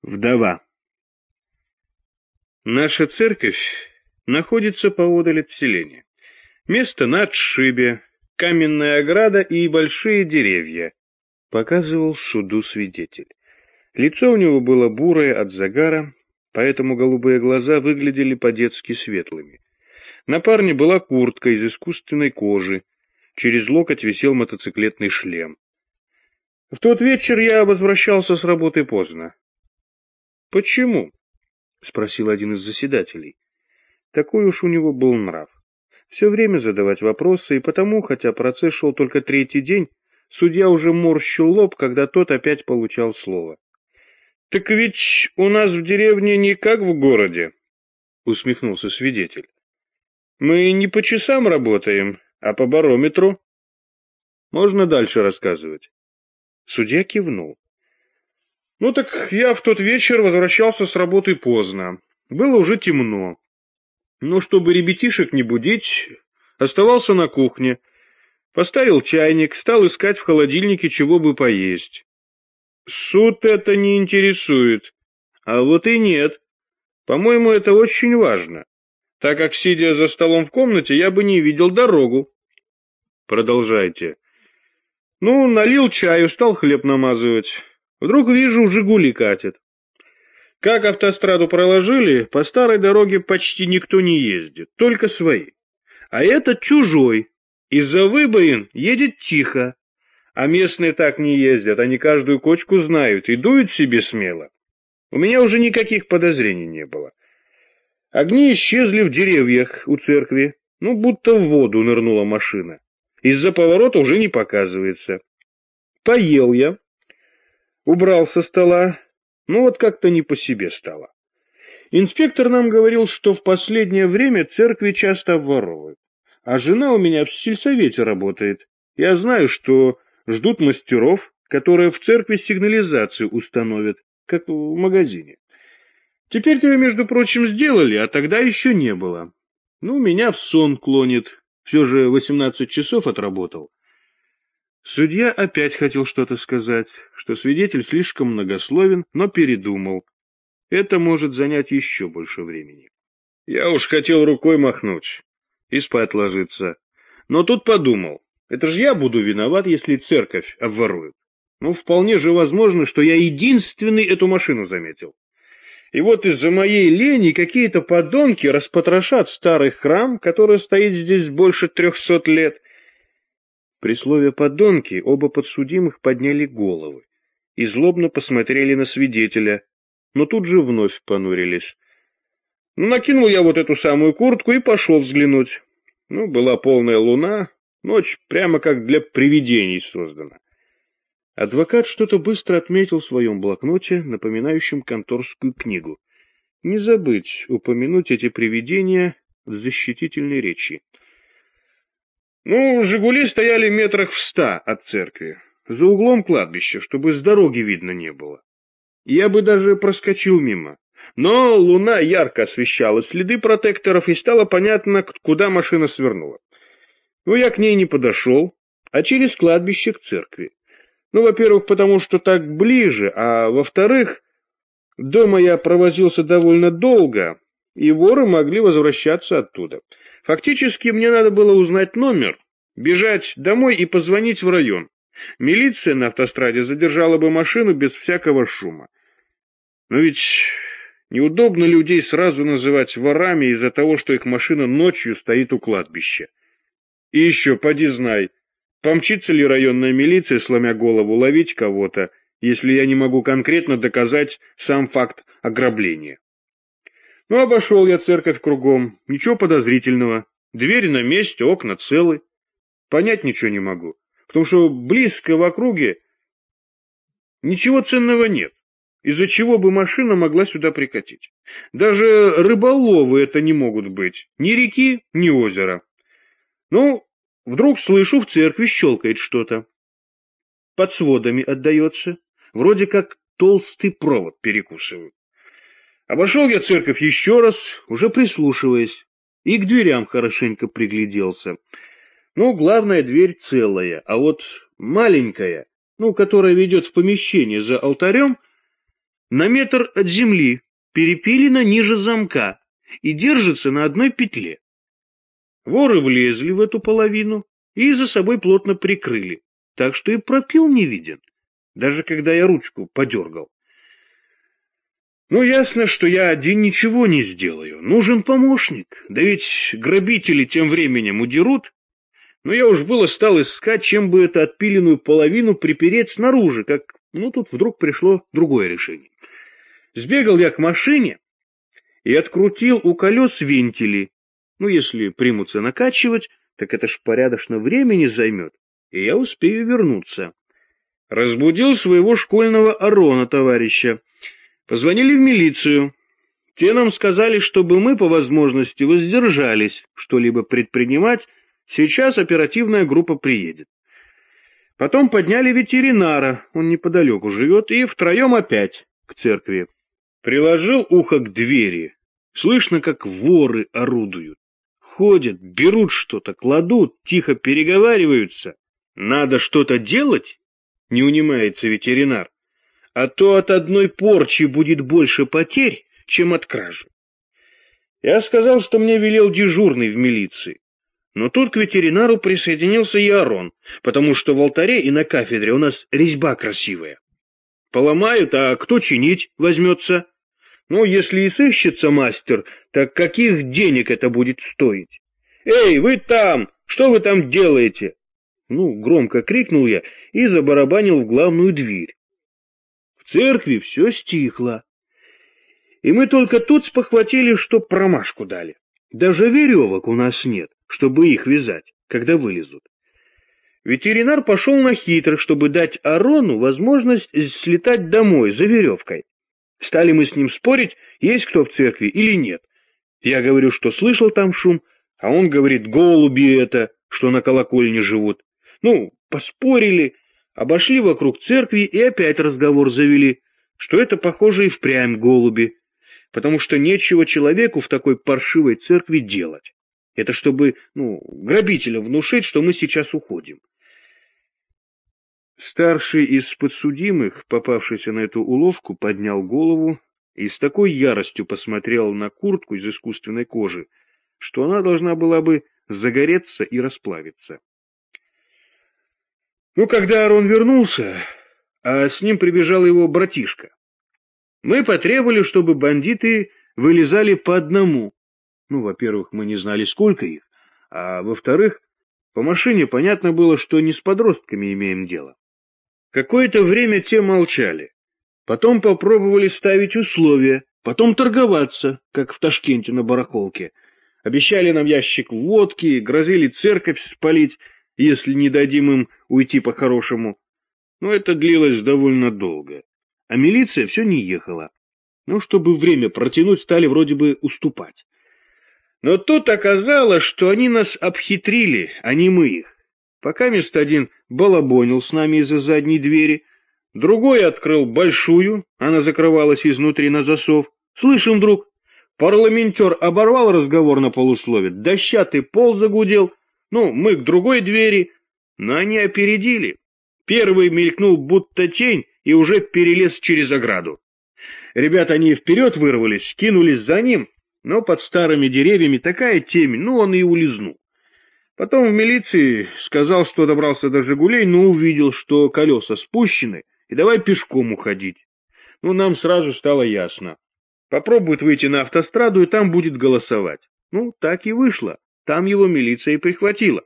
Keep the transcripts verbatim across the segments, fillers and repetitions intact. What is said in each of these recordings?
Вдова. Наша церковь находится поодаль от селения. Место на отшибе, каменная ограда и большие деревья, показывал суду свидетель. Лицо у него было бурое от загара, поэтому голубые глаза выглядели по-детски светлыми. На парне была куртка из искусственной кожи, через локоть висел мотоциклетный шлем. В тот вечер я возвращался с работы поздно. «Почему?» — спросил один из заседателей. Такой уж у него был нрав. Все время задавать вопросы, и потому, хотя процесс шел только третий день, судья уже морщил лоб, когда тот опять получал слово. «Так ведь у нас в деревне не как в городе», — усмехнулся свидетель. «Мы не по часам работаем, а по барометру. Можно дальше рассказывать?» Судья кивнул. «Ну так я в тот вечер возвращался с работы поздно. Было уже темно. Но чтобы ребятишек не будить, оставался на кухне. Поставил чайник, стал искать в холодильнике, чего бы поесть. Суд это не интересует. А вот и нет. По-моему, это очень важно, так как, сидя за столом в комнате, я бы не видел дорогу». «Продолжайте». «Ну, налил чаю, стал хлеб намазывать. Вдруг вижу, «Жигули» катят. Как автостраду проложили, по старой дороге почти никто не ездит, только свои. А этот чужой. Из-за выбоин едет тихо. А местные так не ездят, они каждую кочку знают и дуют себе смело. У меня уже никаких подозрений не было. Огни исчезли в деревьях у церкви, ну, будто в воду нырнула машина. Из-за поворота уже не показывается. Поел я, убрал со стола, ну вот как-то не по себе стало. Инспектор нам говорил, что в последнее время церкви часто обворовывают. А жена у меня в сельсовете работает. Я знаю, что ждут мастеров, которые в церкви сигнализацию установят, как в магазине. Теперь-то ее, между прочим, сделали, а тогда еще не было. Ну, меня в сон клонит. Все же восемнадцать часов отработал. Судья опять хотел что-то сказать, что свидетель слишком многословен, но передумал. Это может занять еще больше времени. Я уж хотел рукой махнуть и спать ложиться. Но тут подумал, это же я буду виноват, если церковь обворуют. Ну, вполне же возможно, что я единственный эту машину заметил. И вот из-за моей лени какие-то подонки распотрошат старый храм, который стоит здесь больше трехсот лет. При слове «подонки» оба подсудимых подняли головы и злобно посмотрели на свидетеля, но тут же вновь понурились. Ну, накинул я вот эту самую куртку и пошел взглянуть. Ну, была полная луна, ночь прямо как для привидений создана. Адвокат что-то быстро отметил в своем блокноте, напоминающем конторскую книгу. Не забыть упомянуть эти привидения в защитительной речи. Ну, «Жигули» стояли метрах в ста от церкви, за углом кладбища, чтобы с дороги видно не было. Я бы даже проскочил мимо. Но луна ярко освещала следы протекторов, и стало понятно, куда машина свернула. Ну, я к ней не подошел, а через кладбище к церкви. Ну, во-первых, потому что так ближе, а во-вторых, дома я провозился довольно долго, и воры могли возвращаться оттуда. Фактически мне надо было узнать номер, бежать домой и позвонить в район. Милиция на автостраде задержала бы машину без всякого шума. Но ведь неудобно людей сразу называть ворами из-за того, что их машина ночью стоит у кладбища. И еще, поди знай, помчится ли районная милиция, сломя голову, ловить кого-то, если я не могу конкретно доказать сам факт ограбления. Ну, обошел я церковь кругом, ничего подозрительного, двери на месте, окна целы. Понять ничего не могу, потому что близко в округе ничего ценного нет, из-за чего бы машина могла сюда прикатить. Даже рыболовы это не могут быть, ни реки, ни озера. Ну, вдруг слышу, в церкви щелкает что-то. Под сводами отдается, вроде как толстый провод перекусывают. Обошел я церковь еще раз, уже прислушиваясь, и к дверям хорошенько пригляделся. Ну, главная дверь целая, а вот маленькая, ну, которая ведет в помещение за алтарем, на метр от земли, перепилена ниже замка и держится на одной петле. Воры влезли в эту половину и за собой плотно прикрыли, так что и пропил не виден, даже когда я ручку подергал. Ну, ясно, что я один ничего не сделаю, нужен помощник, да ведь грабители тем временем удерут. Но я уж было стал искать, чем бы эту отпиленную половину припереть снаружи, как, ну, тут вдруг пришло другое решение. Сбегал я к машине и открутил у колес вентили. Ну, если примутся накачивать, так это ж порядочно времени займет, и я успею вернуться. Разбудил своего школьного Арона товарища. Позвонили в милицию. Те нам сказали, чтобы мы по возможности воздержались что-либо предпринимать, сейчас оперативная группа приедет. Потом подняли ветеринара, он неподалеку живет, и втроем опять к церкви. Приложил ухо к двери. Слышно, как воры орудуют. Ходят, берут что-то, кладут, тихо переговариваются. Надо что-то делать, не унимается ветеринар, а то от одной порчи будет больше потерь, чем от кражи. Я сказал, что мне велел дежурный в милиции. Но тут к ветеринару присоединился и Арон, потому что в алтаре и на кафедре у нас резьба красивая. Поломают, а кто чинить возьмется? Ну, если и сыщется мастер, так каких денег это будет стоить? «Эй, вы там! Что вы там делаете?» Ну, громко крикнул я и забарабанил в главную дверь. В церкви все стихло. И мы только тут спохватили, что промашку дали. Даже веревок у нас нет, чтобы их вязать, когда вылезут. Ветеринар пошел на хитро, чтобы дать Арону возможность слетать домой за веревкой. Стали мы с ним спорить, есть кто в церкви или нет. Я говорю, что слышал там шум, а он говорит, голуби это, что на колокольне живут. Ну, поспорили, обошли вокруг церкви и опять разговор завели, что это, похоже, и впрямь голуби, потому что нечего человеку в такой паршивой церкви делать. Это чтобы, ну, грабителям внушить, что мы сейчас уходим. Старший из подсудимых, попавшийся на эту уловку, поднял голову и с такой яростью посмотрел на куртку из искусственной кожи, что она должна была бы загореться и расплавиться. Ну, когда Арон вернулся, а с ним прибежал его братишка, мы потребовали, чтобы бандиты вылезали по одному. Ну, во-первых, мы не знали, сколько их, а во-вторых, по машине понятно было, что не с подростками имеем дело. Какое-то время те молчали, потом попробовали ставить условия, потом торговаться, как в Ташкенте на барахолке. Обещали нам ящик водки, грозили церковь спалить, если не дадим им уйти по-хорошему. Но это длилось довольно долго, а милиция все не ехала. Ну, чтобы время протянуть, стали вроде бы уступать. Но тут оказалось, что они нас обхитрили, а не мы их. Пока мест один балабонил с нами из-за задней двери, другой открыл большую, она закрывалась изнутри на засов. Слышим вдруг, парламентер оборвал разговор на полуслове, дощатый пол загудел, ну, мы к другой двери, но они опередили. Первый мелькнул будто тень и уже перелез через ограду. Ребята, они вперед вырвались, кинулись за ним, но под старыми деревьями такая темень, ну, он и улизнул. Потом в милиции сказал, что добрался до «Жигулей», но увидел, что колеса спущены, и давай пешком уходить. Ну, нам сразу стало ясно. Попробует выйти на автостраду, и там будет голосовать. Ну, так и вышло. Там его милиция и прихватила.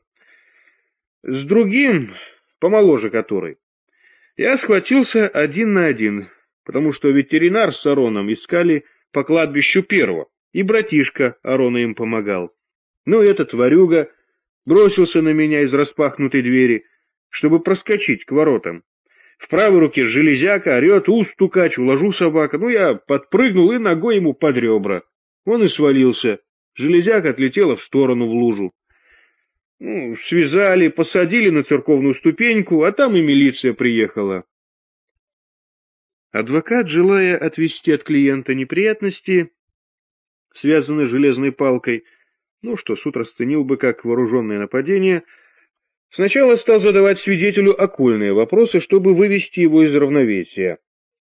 С другим, помоложе который, я схватился один на один, потому что ветеринар с Ароном искали по кладбищу первого, и братишка Арона им помогал. Ну, этот ворюга бросился на меня из распахнутой двери, чтобы проскочить к воротам. В правой руке железяка, орет, у, стукач, уложу собака. Ну, я подпрыгнул и ногой ему под ребра. Он и свалился. Железяка отлетела в сторону в лужу. Ну, связали, посадили на церковную ступеньку, а там и милиция приехала. Адвокат, желая отвести от клиента неприятности, связанные железной палкой, ну что суд расценил бы как вооруженное нападение, сначала стал задавать свидетелю окольные вопросы, чтобы вывести его из равновесия.